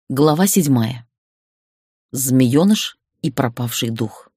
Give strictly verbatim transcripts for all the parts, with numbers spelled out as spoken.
Глава седьмая. Змеёныш и пропавший дух.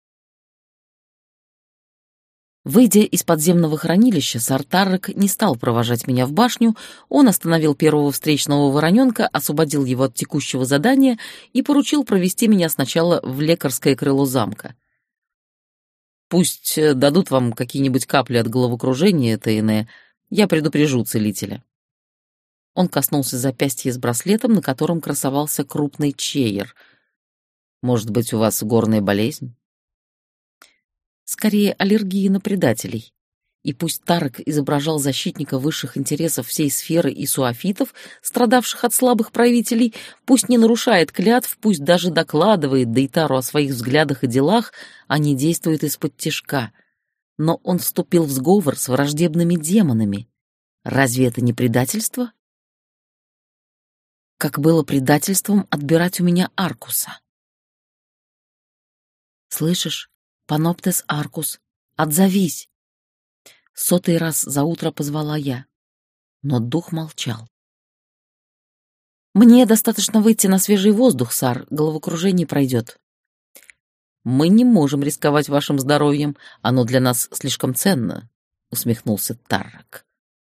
Выйдя из подземного хранилища, Сартаррок не стал провожать меня в башню, он остановил первого встречного вороненка, освободил его от текущего задания и поручил провести меня сначала в лекарское крыло замка. «Пусть дадут вам какие-нибудь капли от головокружения, Тейне, я предупрежу целителя». Он коснулся запястья с браслетом, на котором красовался крупный чеер. «Может быть, у вас горная болезнь?» «Скорее, аллергия на предателей. И пусть Тарок изображал защитника высших интересов всей сферы и суафитов, страдавших от слабых правителей, пусть не нарушает клятв, пусть даже докладывает Дейтару о своих взглядах и делах, а не действует из-под тишка. Но он вступил в сговор с враждебными демонами. Разве это не предательство? Как было предательством отбирать у меня Аркуса. Слышишь, Паноптес Аркус, отзовись! Сотый раз за утро позвала я, но дух молчал. Мне достаточно выйти на свежий воздух, Сар, головокружение пройдет. Мы не можем рисковать вашим здоровьем, оно для нас слишком ценно, усмехнулся Таррок.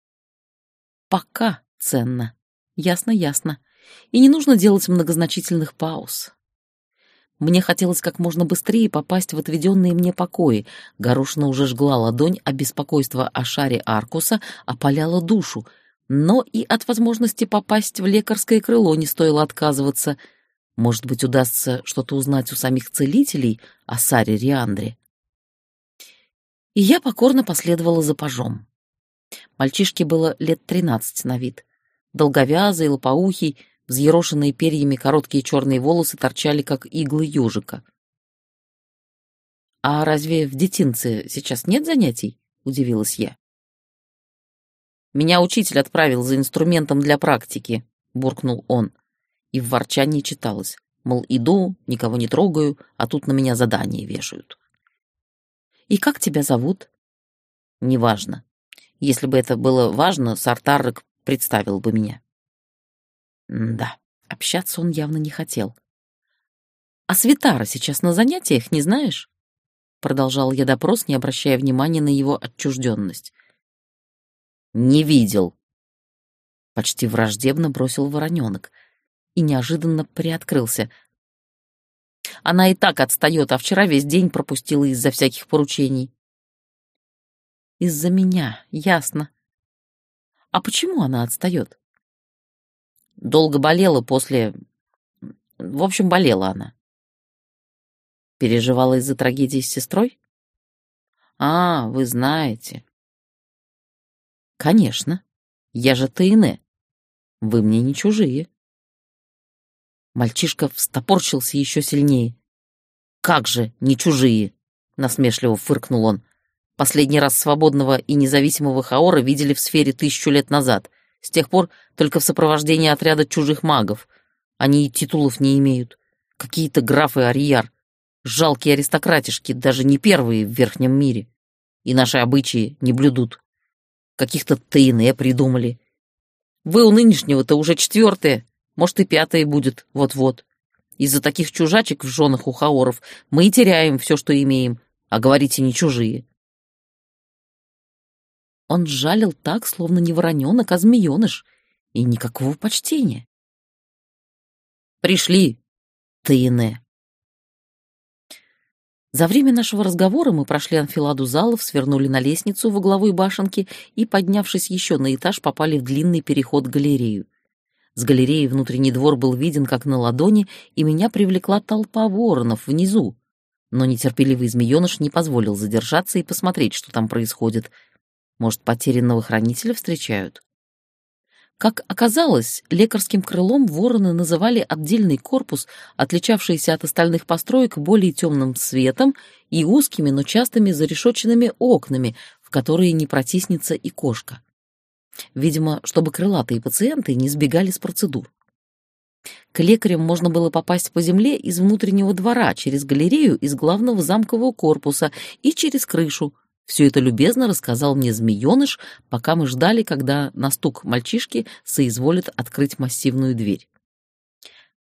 Пока ценно. Ясно, ясно. И не нужно делать многозначительных пауз. Мне хотелось как можно быстрее попасть в отведенные мне покои. Горошина уже жгла ладонь, а беспокойство о шаре Аркуса опаляло душу. Но и от возможности попасть в лекарское крыло не стоило отказываться. Может быть, удастся что-то узнать у самих целителей о Саре Риандре. И я покорно последовала за пажом. Мальчишке было лет тринадцать на вид. Долговязый, лопоухий, взъерошенные перьями короткие черные волосы торчали, как иглы ежика. «А разве в детинце сейчас нет занятий?» — удивилась я. «Меня учитель отправил за инструментом для практики», — буркнул он. И в ворчании читалось, мол, иду, никого не трогаю, а тут на меня задания вешают. «И как тебя зовут?» «Неважно. Если бы это было важно, Сартаррок представил бы меня». Да, общаться он явно не хотел. «А Свитара сейчас на занятиях, не знаешь?» Продолжал я допрос, не обращая внимания на его отчужденность. «Не видел», — почти враждебно бросил вороненок и неожиданно приоткрылся. «Она и так отстает, а вчера весь день пропустила из-за всяких поручений». «Из-за меня, ясно. А почему она отстает?» Долго болела после... В общем, болела она. Переживала из-за трагедии с сестрой? А, вы знаете. Конечно. Я же Тейне. Вы мне не чужие. Мальчишка встопорщился еще сильнее. Как же не чужие? Насмешливо фыркнул он. Последний раз свободного и независимого Хаора видели в сфере тысячу лет назад. С тех пор только в сопровождении отряда чужих магов. Они и титулов не имеют. Какие-то графы Арьяр. Жалкие аристократишки, даже не первые в Верхнем мире. И наши обычаи не блюдут. Каких-то Тейне придумали. Вы у нынешнего-то уже четвертое, может и пятое будет вот-вот. Из-за таких чужачек в женах у хаоров мы и теряем все, что имеем, а говорите не чужие. Он жалил так, словно не вороненок, а змееныш, и никакого почтения. «Пришли, Тейне». За время нашего разговора мы прошли анфиладу залов, свернули на лестницу в угловой башенке и, поднявшись еще на этаж, попали в длинный переход-галерею. С галереи внутренний двор был виден как на ладони, и меня привлекла толпа воронов внизу. Но нетерпеливый змееныш не позволил задержаться и посмотреть, что там происходит. Может, потерянного хранителя встречают? Как оказалось, лекарским крылом вороны называли отдельный корпус, отличавшийся от остальных построек более темным светом и узкими, но частыми зарешоченными окнами, в которые не протиснется и кошка. Видимо, чтобы крылатые пациенты не сбегали с процедур. К лекарям можно было попасть по земле из внутреннего двора, через галерею из главного замкового корпуса и через крышу. Все это любезно рассказал мне змееныш, пока мы ждали, когда на стук мальчишки соизволит открыть массивную дверь.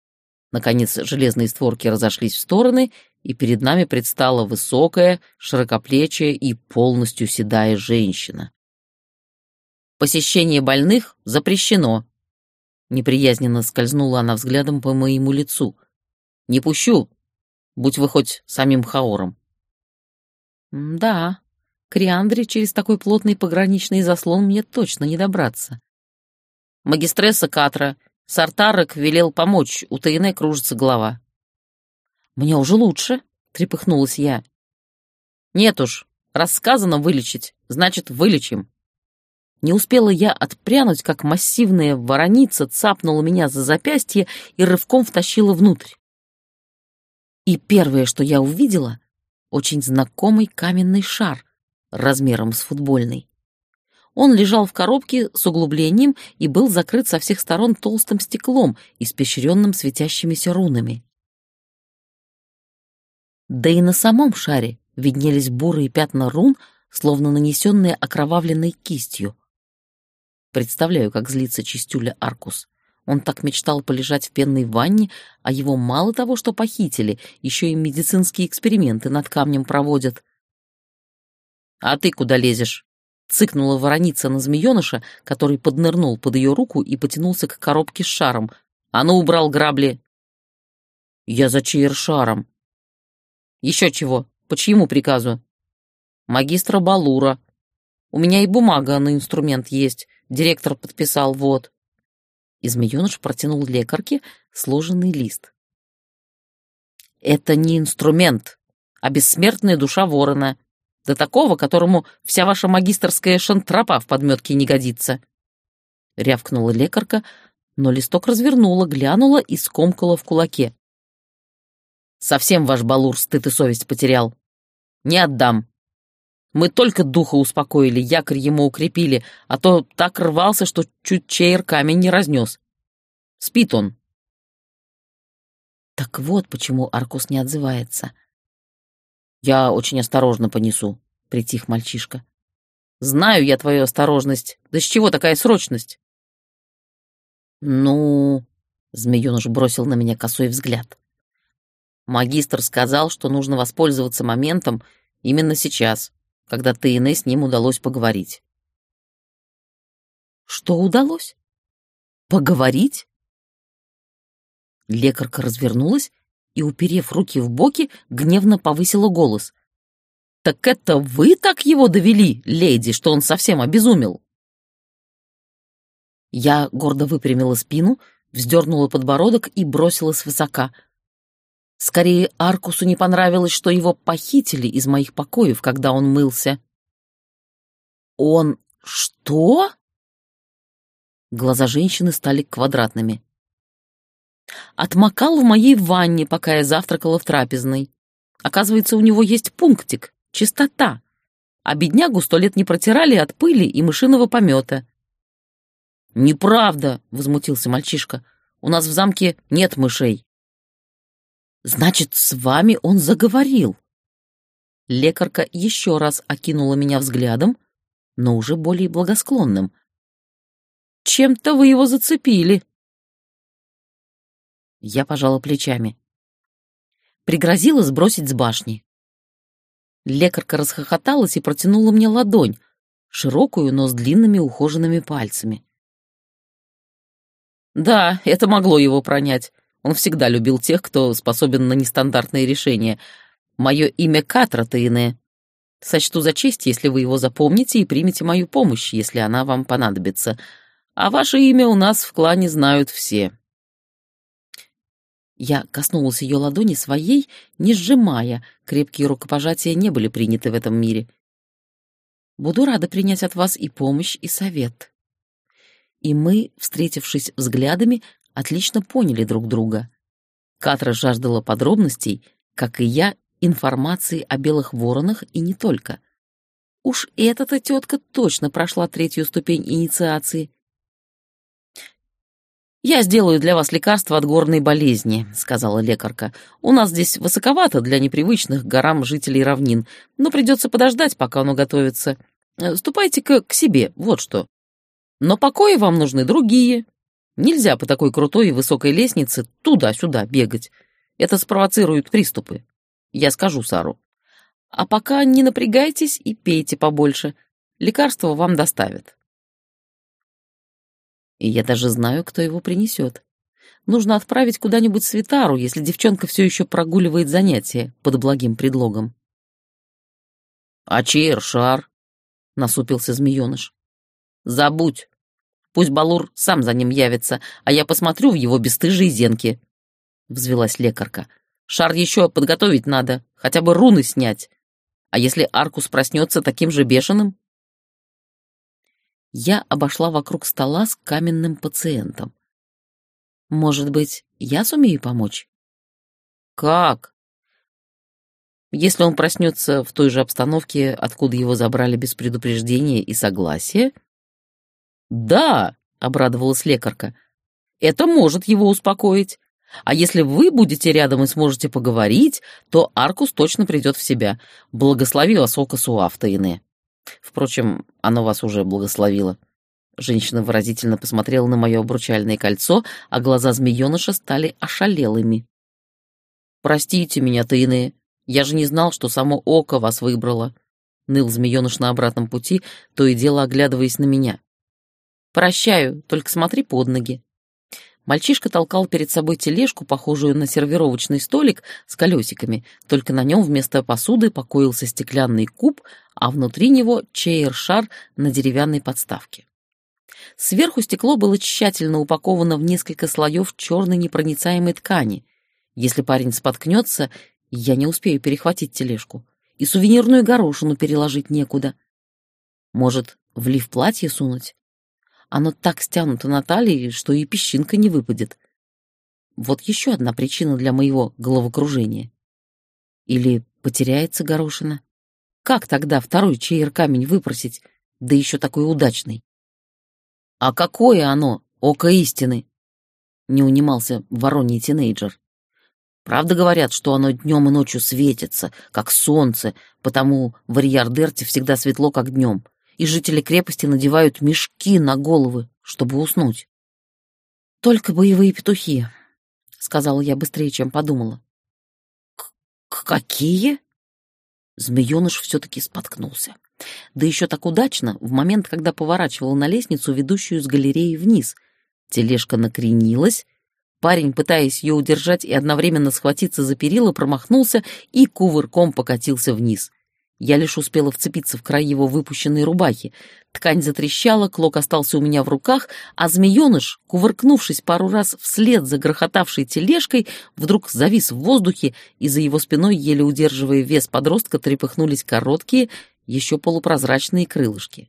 Наконец железные створки разошлись в стороны, и перед нами предстала высокая, широкоплечая и полностью седая женщина. «Посещение больных запрещено», — неприязненно скользнула она взглядом по моему лицу. «Не пущу, будь вы хоть самим Хаором». «Да, к Риандре через такой плотный пограничный заслон мне точно не добраться». «Магистресса Катра, Сартарок велел помочь, у Тейне кружится голова». «Мне уже лучше», — трепыхнулась я. «Нет уж, раз сказано вылечить, значит, вылечим». Не успела я отпрянуть, как массивная вороница цапнула меня за запястье и рывком втащила внутрь. И первое, что я увидела, очень знакомый каменный шар размером с футбольный. Он лежал в коробке с углублением и был закрыт со всех сторон толстым стеклом, испещренным светящимися рунами. Да и на самом шаре виднелись бурые пятна рун, словно нанесенные окровавленной кистью. Представляю, как злится чистюля Аркус. Он так мечтал полежать в пенной ванне, а его мало того, что похитили, еще и медицинские эксперименты над камнем проводят. «А ты куда лезешь?» — цыкнула вороница на змееныша, который поднырнул под ее руку и потянулся к коробке с шаром. «А ну, убрал грабли!» «Я за чейр-шаром». «Еще чего? По чьему приказу?» «Магистра Балура. У меня и бумага на инструмент есть. Директор подписал, вот». И змееныш протянул лекарке сложенный лист. «Это не инструмент, а бессмертная душа ворона. До такого, которому вся ваша магистерская шантропа в подметке не годится». Рявкнула лекарка, но листок развернула, глянула и скомкала в кулаке. «Совсем ваш Балур стыд и совесть потерял. Не отдам. Мы только духа успокоили, якорь ему укрепили, а то так рвался, что чуть чейр камень не разнес. Спит он». Так вот почему Аркус не отзывается. «Я очень осторожно понесу», — притих мальчишка. «Знаю я твою осторожность. Да с чего такая срочность?» «Ну...» — змееныш бросил на меня косой взгляд. «Магистр сказал, что нужно воспользоваться моментом именно сейчас, когда Тейне с ним удалось поговорить». «Что удалось? Поговорить?» Лекарка развернулась и, уперев руки в боки, гневно повысила голос. «Так это вы так его довели, леди, что он совсем обезумел?» Я гордо выпрямила спину, вздернула подбородок и бросила свысока. Скорее, Аркусу не понравилось, что его похитили из моих покоев, когда он мылся. «Он что?» Глаза женщины стали квадратными. «Отмокал в моей ванне, пока я завтракала в трапезной. Оказывается, у него есть пунктик, чистота, а беднягу сто лет не протирали от пыли и мышиного помета». «Неправда!» — возмутился мальчишка. «У нас в замке нет мышей». «Значит, с вами он заговорил?» Лекарка еще раз окинула меня взглядом, но уже более благосклонным. «Чем-то вы его зацепили». Я пожала плечами. Пригрозила сбросить с башни. Лекарка расхохоталась и протянула мне ладонь, широкую, но с длинными ухоженными пальцами. «Да, это могло его пронять. Он всегда любил тех, кто способен на нестандартные решения. Мое имя Катра Тейне. Сочту за честь, если вы его запомните и примете мою помощь, если она вам понадобится. А ваше имя у нас в клане знают все». Я коснулась ее ладони своей, не сжимая. Крепкие рукопожатия не были приняты в этом мире. «Буду рада принять от вас и помощь, и совет». И мы, встретившись взглядами, отлично поняли друг друга. Катра жаждала подробностей, как и я, информации о белых воронах и не только. Уж эта-то тетка точно прошла третью ступень инициации. «Я сделаю для вас лекарство от горной болезни», — сказала лекарка. «У нас здесь высоковато для непривычных к горам жителей равнин, но придется подождать, пока оно готовится. Ступайте-ка к себе, вот что. Но покои вам нужны другие. Нельзя по такой крутой и высокой лестнице туда-сюда бегать. Это спровоцирует приступы. Я скажу Сару. А пока не напрягайтесь и пейте побольше. Лекарства вам доставят. И я даже знаю, кто его принесет. Нужно отправить куда-нибудь Свитару, если девчонка все еще прогуливает занятия под благим предлогом. «А Чейр-Шар?» — насупился змееныш. «Забудь. Пусть Балур сам за ним явится, а я посмотрю в его бесстыжие зенки», — взвелась лекарка. «Шар еще подготовить надо, хотя бы руны снять. А если Аркус проснется таким же бешеным?» Я обошла вокруг стола с каменным пациентом. «Может быть, я сумею помочь?» «Как?» «Если он проснется в той же обстановке, откуда его забрали без предупреждения и согласия?» «Да», — обрадовалась лекарка, — «это может его успокоить. А если вы будете рядом и сможете поговорить, то Аркус точно придет в себя. Благослови вас око Суафтаины. Впрочем, оно вас уже благословило». Женщина выразительно посмотрела на мое обручальное кольцо, а глаза змееныша стали ошалелыми. «Простите меня, Таины, я же не знал, что само око вас выбрало», — ныл змееныш на обратном пути, то и дело оглядываясь на меня. «Прощаю, только смотри под ноги». Мальчишка толкал перед собой тележку, похожую на сервировочный столик с колесиками, только на нем вместо посуды покоился стеклянный куб, а внутри него Чейр-Шар на деревянной подставке. Сверху стекло было тщательно упаковано в несколько слоев черной непроницаемой ткани. Если парень споткнется, я не успею перехватить тележку, и сувенирную горошину переложить некуда. Может, в лиф платье сунуть? Оно так стянуто на талии, что и песчинка не выпадет. Вот еще одна причина для моего головокружения. Или потеряется горошина? Как тогда второй чейр-камень выпросить, да еще такой удачный? «А какое оно, око истины?» — не унимался вороний тинейджер. «Правда говорят, что оно днем и ночью светится, как солнце, потому в Ариардерте всегда светло, как днем, и жители крепости надевают мешки на головы, чтобы уснуть». «Только боевые петухи», — сказала я быстрее, чем подумала. «Какие?» Змееныш все-таки споткнулся. Да еще так удачно, в момент, когда поворачивал на лестницу, ведущую с галереи вниз. Тележка накренилась, парень, пытаясь ее удержать и одновременно схватиться за перила, промахнулся и кувырком покатился вниз. Я лишь успела вцепиться в край его выпущенной рубахи. Ткань затрещала, клок остался у меня в руках, а змееныш, кувыркнувшись пару раз вслед за грохотавшей тележкой, вдруг завис в воздухе, и за его спиной, еле удерживая вес подростка, трепыхнулись короткие, еще полупрозрачные крылышки.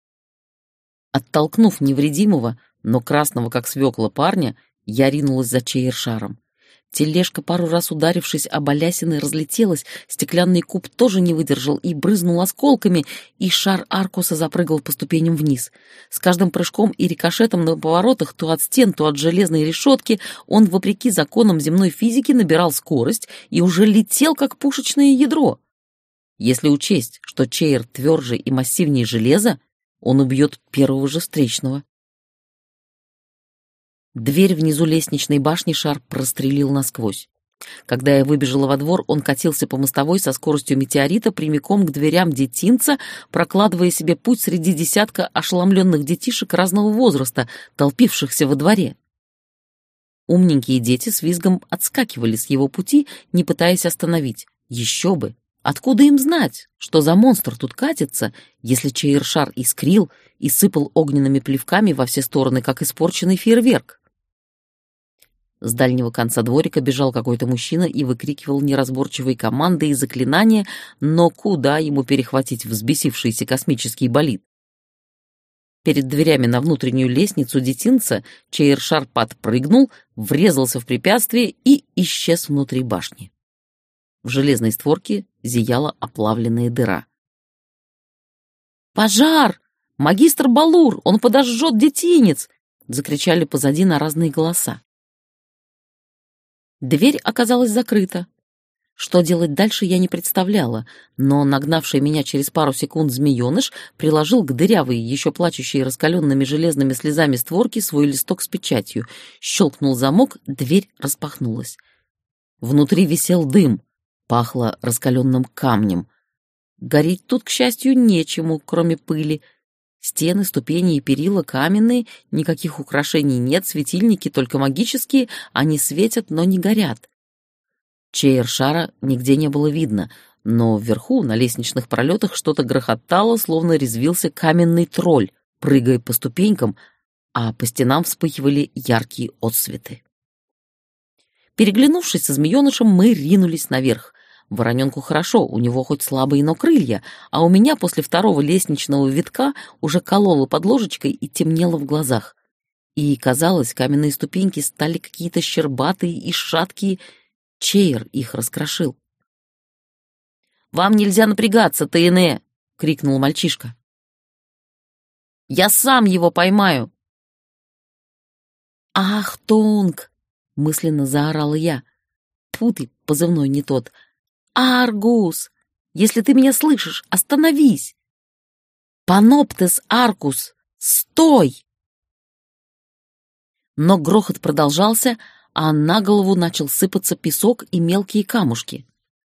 Оттолкнув невредимого, но красного как свекла парня, я ринулась за Чейр-Шаром. Тележка, пару раз ударившись об балясины, разлетелась, стеклянный куб тоже не выдержал и брызнул осколками, и шар Аркуса запрыгал по ступеням вниз. С каждым прыжком и рикошетом на поворотах то от стен, то от железной решетки он, вопреки законам земной физики, набирал скорость и уже летел, как пушечное ядро. Если учесть, что Чейр тверже и массивнее железа, он убьет первого же встречного. Дверь внизу лестничной башни шар прострелил насквозь. Когда я выбежала во двор, он катился по мостовой со скоростью метеорита прямиком к дверям детинца, прокладывая себе путь среди десятка ошеломленных детишек разного возраста, толпившихся во дворе. Умненькие дети с визгом отскакивали с его пути, не пытаясь остановить. Еще бы! Откуда им знать, что за монстр тут катится, если Чейр-Шар искрил и сыпал огненными плевками во все стороны, как испорченный фейерверк? С дальнего конца дворика бежал какой-то мужчина и выкрикивал неразборчивые команды и заклинания, но куда ему перехватить взбесившийся космический болид? Перед дверями на внутреннюю лестницу детинца Чейр-Шар подпрыгнул, врезался в препятствие и исчез внутри башни. В железной створке зияла оплавленная дыра. «Пожар! Магистр Балур! Он подожжет детинец!» — закричали позади на разные голоса. Дверь оказалась закрыта. Что делать дальше, я не представляла, но нагнавший меня через пару секунд змеёныш приложил к дырявой, еще плачущей раскаленными железными слезами створке свой листок с печатью. Щелкнул замок, дверь распахнулась. Внутри висел дым, пахло раскаленным камнем. Гореть тут, к счастью, нечему, кроме пыли. Стены, ступени и перила каменные, никаких украшений нет, светильники только магические, они светят, но не горят. Чейр-шара нигде не было видно, но вверху, на лестничных пролетах, что-то грохотало, словно резвился каменный тролль, прыгая по ступенькам, а по стенам вспыхивали яркие отсветы. Переглянувшись со змеёнышем, мы ринулись наверх. Вороненку хорошо, у него хоть слабые, но крылья, а у меня после второго лестничного витка уже кололо под ложечкой и темнело в глазах. И, казалось, каменные ступеньки стали какие-то щербатые и шаткие. Чейр их раскрошил. «Вам нельзя напрягаться, Тейне!» — крикнул мальчишка. «Я сам его поймаю!» «Ах, Тонг!» — мысленно заорала я. Тьфу ты, позывной не тот. «Аргус! Если ты меня слышишь, остановись! Паноптес Аркус! Стой!» Но грохот продолжался, а на голову начал сыпаться песок и мелкие камушки.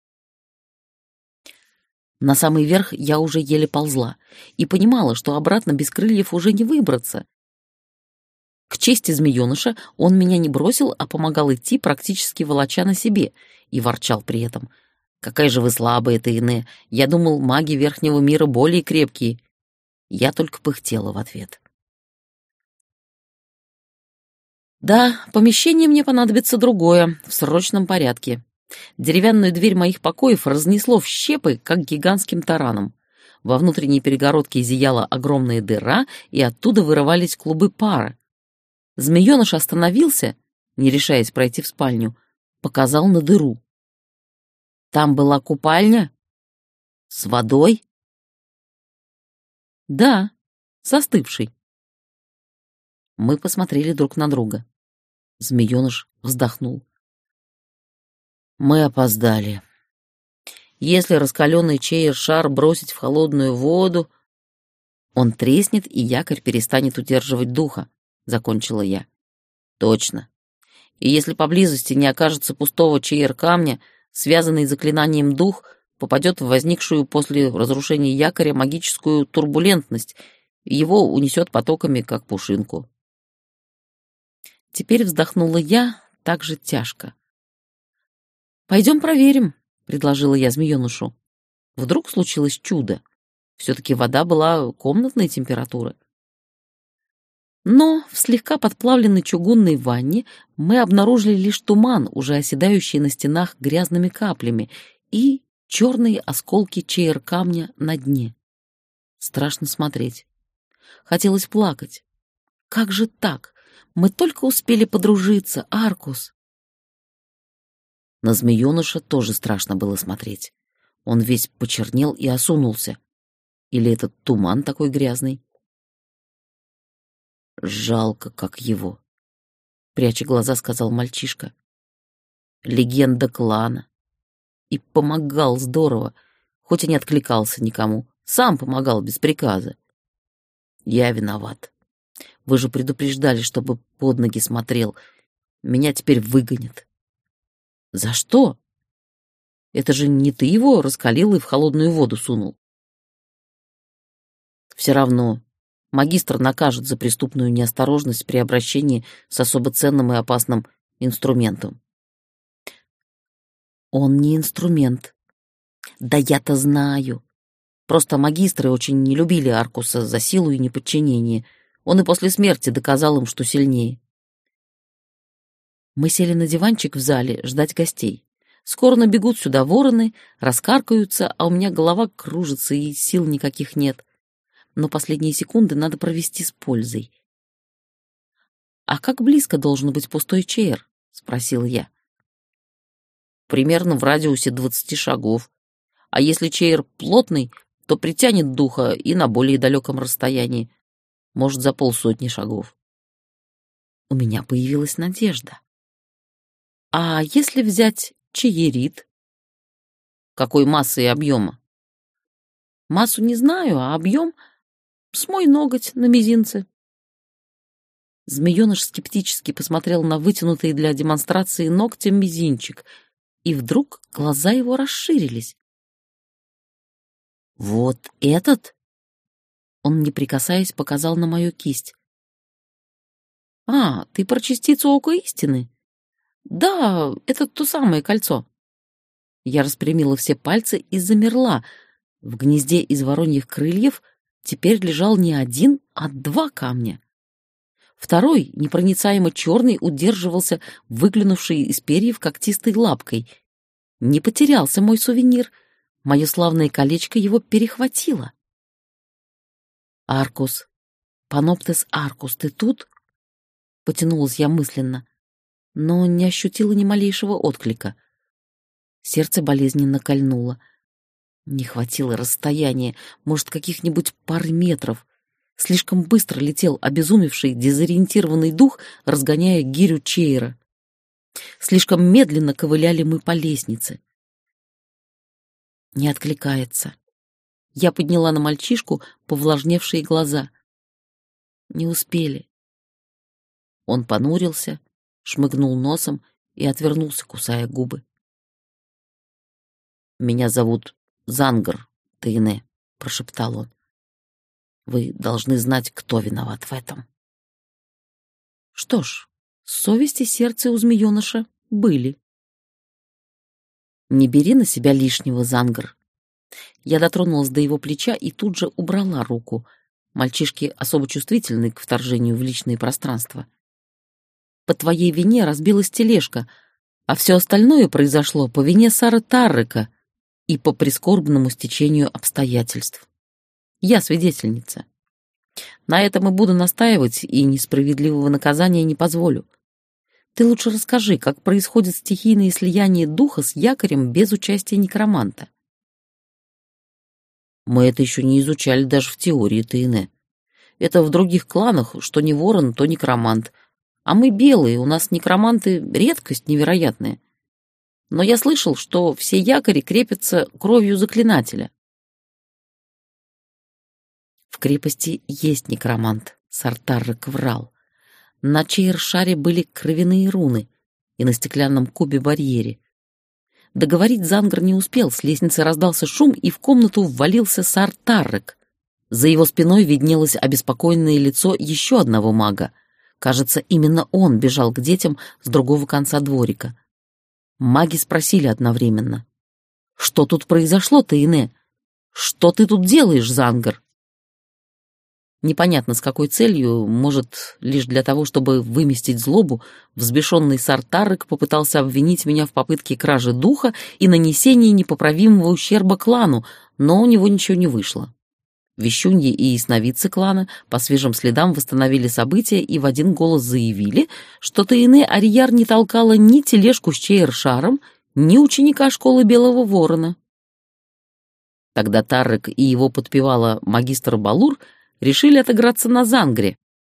На самый верх я уже еле ползла и понимала, что обратно без крыльев уже не выбраться. К чести змеёныша, он меня не бросил, а помогал идти, практически волоча на себе, и ворчал при этом: «Какая же вы слабая, Тейне! Я думал, маги верхнего мира более крепкие». Я только пыхтела в ответ. Да, помещение мне понадобится другое, в срочном порядке. Деревянную дверь моих покоев разнесло в щепы, как гигантским тараном. Во внутренней перегородке зияла огромная дыра, и оттуда вырывались клубы пара. Змеёныш остановился, не решаясь пройти в спальню, показал на дыру. Там была купальня? С водой? Да, с остывшей. Мы посмотрели друг на друга. Змеёныш вздохнул. Мы опоздали. Если раскаленный чейр-шар бросить в холодную воду, он треснет, и якорь перестанет удерживать духа, закончила я. Точно. И если поблизости не окажется пустого чейр-камня, связанный заклинанием дух попадет в возникшую после разрушения якоря магическую турбулентность, и его унесет потоками, как пушинку. Теперь вздохнула я так же тяжко. «Пойдем проверим», — предложила я змеёнышу. Вдруг случилось чудо. Все-таки вода была комнатной температуры. Но в слегка подплавленной чугунной ванне мы обнаружили лишь туман, уже оседающий на стенах грязными каплями, и черные осколки чейр-камня на дне. Страшно смотреть. Хотелось плакать. Как же так? Мы только успели подружиться, Аркус. На змеёныша тоже страшно было смотреть. Он весь почернел и осунулся. Или этот туман такой грязный? Жалко, как его, пряча глаза, сказал мальчишка. Легенда клана. И помогал здорово, хоть и не откликался никому. Сам помогал без приказа. Я виноват. Вы же предупреждали, чтобы под ноги смотрел. Меня теперь выгонят. За что? Это же не ты его раскалил и в холодную воду сунул. Все равно. Магистр накажет за преступную неосторожность при обращении с особо ценным и опасным инструментом. Он не инструмент. Да я-то знаю. Просто магистры очень не любили Аркуса за силу и неподчинение. Он и после смерти доказал им, что сильнее. Мы сели на диванчик в зале ждать гостей. Скоро набегут сюда вороны, раскаркаются, а у меня голова кружится и сил никаких нет. Но последние секунды надо провести с пользой. «А как близко должен быть пустой чейр?» — спросил я. «Примерно в радиусе двадцати шагов. А если чейр плотный, то притянет духа и на более далеком расстоянии, может, за полсотни шагов». У меня появилась надежда. «А если взять чейерит?» Какой массы и объема? Массу не знаю, а объем с мой ноготь на мизинце. Змеёныш скептически посмотрел на вытянутый для демонстрации ногтем мизинчик, и вдруг глаза его расширились. «Вот этот?» Он, не прикасаясь, показал на мою кисть. «А, ты про частицу ока истины?» «Да, это то самое кольцо». Я распрямила все пальцы и замерла. В гнезде из вороньих крыльев теперь лежал не один, а два камня. Второй, непроницаемо черный, удерживался выглянувшей из перьев когтистой лапкой. Не потерялся мой сувенир. Мое славное колечко его перехватило. «Аркус, Паноптес Аркус, ты тут?» Потянулась я мысленно, но не ощутила ни малейшего отклика. Сердце болезненно кольнуло. Не хватило расстояния, может, каких-нибудь пар метров. Слишком быстро летел обезумевший, дезориентированный дух, разгоняя гирю Чейра. Слишком медленно ковыляли мы по лестнице. Не откликается. Я подняла на мальчишку повлажневшие глаза. Не успели. Он понурился, шмыгнул носом и отвернулся, кусая губы. «Меня зовут Зангар, Тейне», — прошептал он. «Вы должны знать, кто виноват в этом». Что ж, совесть и сердце у змеёныша были. «Не бери на себя лишнего, Зангар». Я дотронулась до его плеча и тут же убрала руку. Мальчишки особо чувствительны к вторжению в личное пространство. «По твоей вине разбилась тележка, а все остальное произошло по вине Сары Таррека и по прискорбному стечению обстоятельств. Я свидетельница. На этом и буду настаивать, и несправедливого наказания не позволю. Ты лучше расскажи, как происходит стихийное слияние духа с якорем без участия некроманта». «Мы это еще не изучали даже в теории, Тейне. Это в других кланах, что не ворон, то некромант. А мы белые, у нас некроманты — редкость невероятная. Но я слышал, что все якори крепятся кровью заклинателя». В крепости есть некромант, Сартаррек врал. На Чейр-шаре были кровяные руны и на стеклянном кубе-барьере. Договорить Зангар не успел, с лестницы раздался шум, и в комнату ввалился Сартаррек. За его спиной виднелось обеспокоенное лицо еще одного мага. Кажется, именно он бежал к детям с другого конца дворика. Маги спросили одновременно: «Что тут произошло, Тейне? Что ты тут делаешь, Зангар?» Непонятно с какой целью, может, лишь для того, чтобы выместить злобу, взбешенный Сартаррек попытался обвинить меня в попытке кражи духа и нанесении непоправимого ущерба клану, но у него ничего не вышло. Вещуньи и ясновидцы клана по свежим следам восстановили события и в один голос заявили, что Тейне Арьяр не толкала ни тележку с Чейр-шаром, ни ученика школы Белого Ворона. Тогда Таррек и его подпевала магистр Балур решили отыграться на Зангре.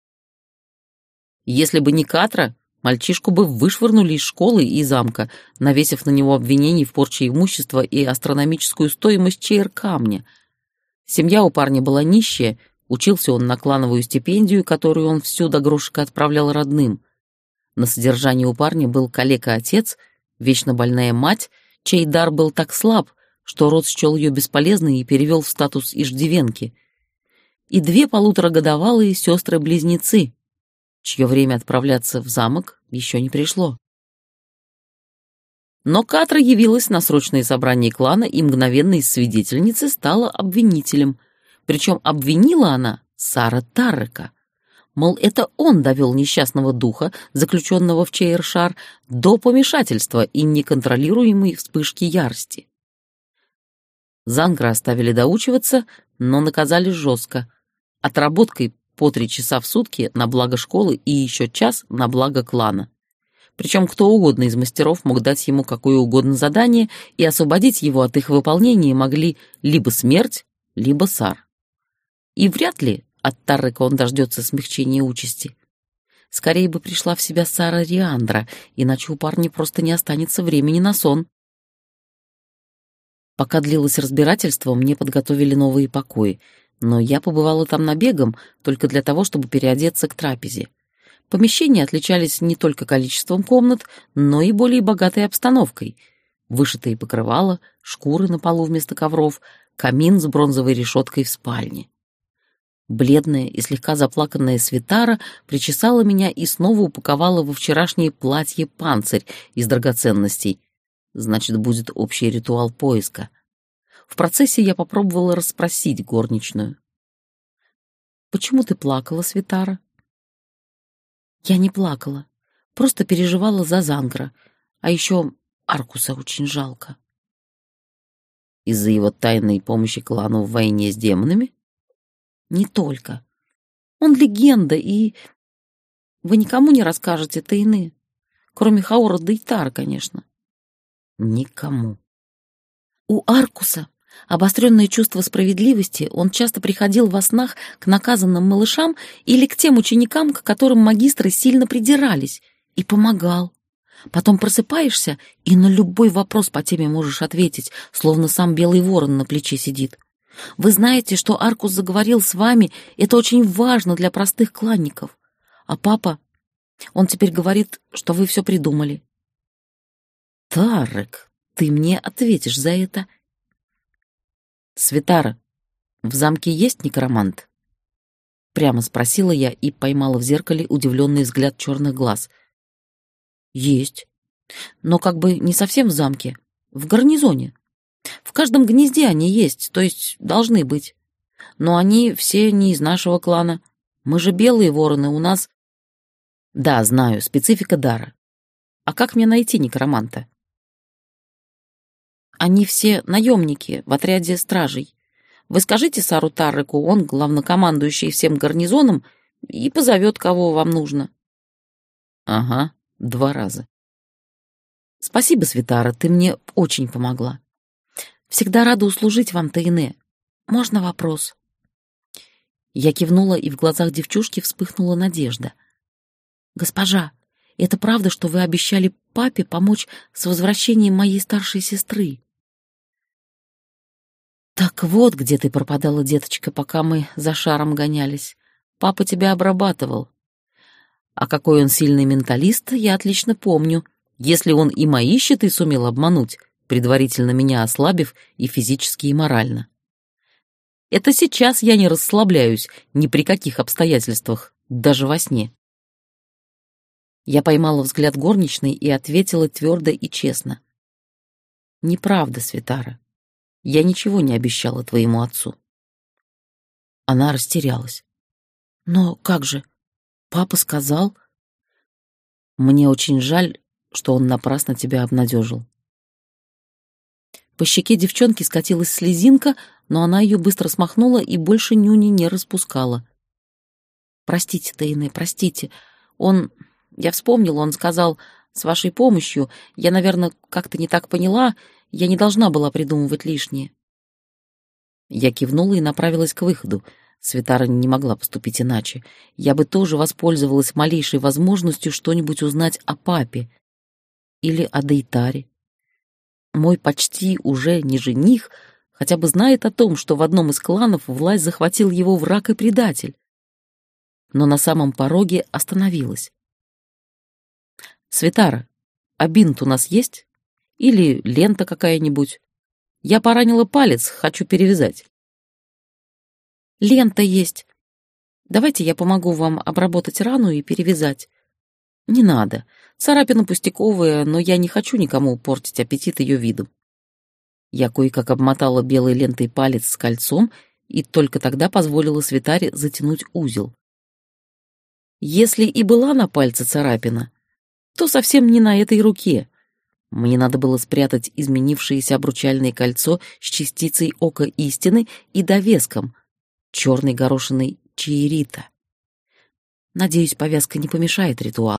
Если бы не Катра, мальчишку бы вышвырнули из школы и замка, навесив на него обвинений в порче имущества и астрономическую стоимость чейр-камня. Семья у парня была нищая, учился он на клановую стипендию, которую он всю до грошика отправлял родным. На содержании у парня был калека-отец, вечно больная мать, чей дар был так слаб, что род счел ее бесполезной и перевел в статус иждивенки, и две полуторагодовалые сестры-близнецы, чье время отправляться в замок еще не пришло. Но Катра явилась на срочное собрание клана и мгновенно из свидетельницы стала обвинителем. Причем обвинила она Сара Таррека. Мол, это он довел несчастного духа, заключенного в Чейр-шар, до помешательства и неконтролируемой вспышки ярости. Зангра оставили доучиваться, но наказали жестко. Отработкой по три часа в сутки на благо школы и еще час на благо клана. Причем кто угодно из мастеров мог дать ему какое угодно задание, и освободить его от их выполнения могли либо смерть, либо Сар. И вряд ли от Таррека он дождется смягчения участи. Скорее бы пришла в себя Сара Риандра, иначе у парня просто не останется времени на сон. Пока длилось разбирательство, мне подготовили новые покои, но я побывала там набегом только для того, чтобы переодеться к трапезе. Помещения отличались не только количеством комнат, но и более богатой обстановкой. Вышитые покрывала, шкуры на полу вместо ковров, камин с бронзовой решеткой в спальне. Бледная и слегка заплаканная Свитара причесала меня и снова упаковала во вчерашнее платье-панцирь из драгоценностей. Значит, будет общий ритуал поиска. В процессе я попробовала расспросить горничную. «Почему ты плакала, Свитара?» «Я не плакала, просто переживала за Зангра, а еще Аркуса очень жалко». «Из-за его тайной помощи клану в войне с демонами?» «Не только. Он легенда, и вы никому не расскажете тайны, кроме Хаора Дейтара, конечно». «Никому». У Аркуса обостренное чувство справедливости, он часто приходил во снах к наказанным малышам или к тем ученикам, к которым магистры сильно придирались, и помогал. Потом просыпаешься, и на любой вопрос по теме можешь ответить, словно сам белый ворон на плече сидит. Вы знаете, что Аркус заговорил с вами, это очень важно для простых кланников. А папа, он теперь говорит, что вы все придумали. Тарек, ты мне ответишь за это. Свитара, в замке есть некромант? Прямо спросила я и поймала в зеркале удивленный взгляд черных глаз. Есть. Но как бы не совсем в замке, в гарнизоне. В каждом гнезде они есть, то есть должны быть. Но они все не из нашего клана. Мы же белые вороны, у нас... Да, знаю, специфика дара. А как мне найти некроманта? Они все наемники в отряде стражей. Вы скажите Сару Тарреку, он главнокомандующий всем гарнизоном, и позовет, кого вам нужно. Ага, два раза. Спасибо, Свитара, ты мне очень помогла. Всегда рада услужить вам, Тайне. Можно вопрос?» Я кивнула, и в глазах девчушки вспыхнула надежда. «Госпожа, это правда, что вы обещали папе помочь с возвращением моей старшей сестры?» «Так вот, где ты пропадала, деточка, пока мы за шаром гонялись. Папа тебя обрабатывал. А какой он сильный менталист, я отлично помню. Если он и мои щиты сумел обмануть, предварительно меня ослабив и физически, и морально. Это сейчас я не расслабляюсь ни при каких обстоятельствах, даже во сне». Я поймала взгляд горничной и ответила твердо и честно. «Неправда, Свитара. Я ничего не обещала твоему отцу». Она растерялась. «Но как же? Папа сказал...» «Мне очень жаль, что он напрасно тебя обнадежил». По щеке девчонки скатилась слезинка, но она ее быстро смахнула и больше нюни не распускала. «Простите, Тайне, простите. Он... Я вспомнила, он сказал, с вашей помощью. Я, наверное, как-то не так поняла. Я не должна была придумывать лишнее». Я кивнула и направилась к выходу. Свитара не могла поступить иначе. Я бы тоже воспользовалась малейшей возможностью что-нибудь узнать о папе. Или о Дейтаре. Мой почти уже не жених хотя бы знает о том, что в одном из кланов власть захватил его враг и предатель. Но на самом пороге остановилась. «Свитара, а бинт у нас есть? Или лента какая-нибудь? Я поранила палец, хочу перевязать». «Лента есть. Давайте я помогу вам обработать рану и перевязать». «Не надо. Царапина пустяковая, но я не хочу никому портить аппетит ее видом». Я кое-как обмотала белой лентой палец с кольцом и только тогда позволила Свитаре затянуть узел. Если и была на пальце царапина, то совсем не на этой руке. Мне надо было спрятать изменившееся обручальное кольцо с частицей ока истины и довеском, черной горошиной чиерита. Надеюсь, повязка не помешает ритуалу.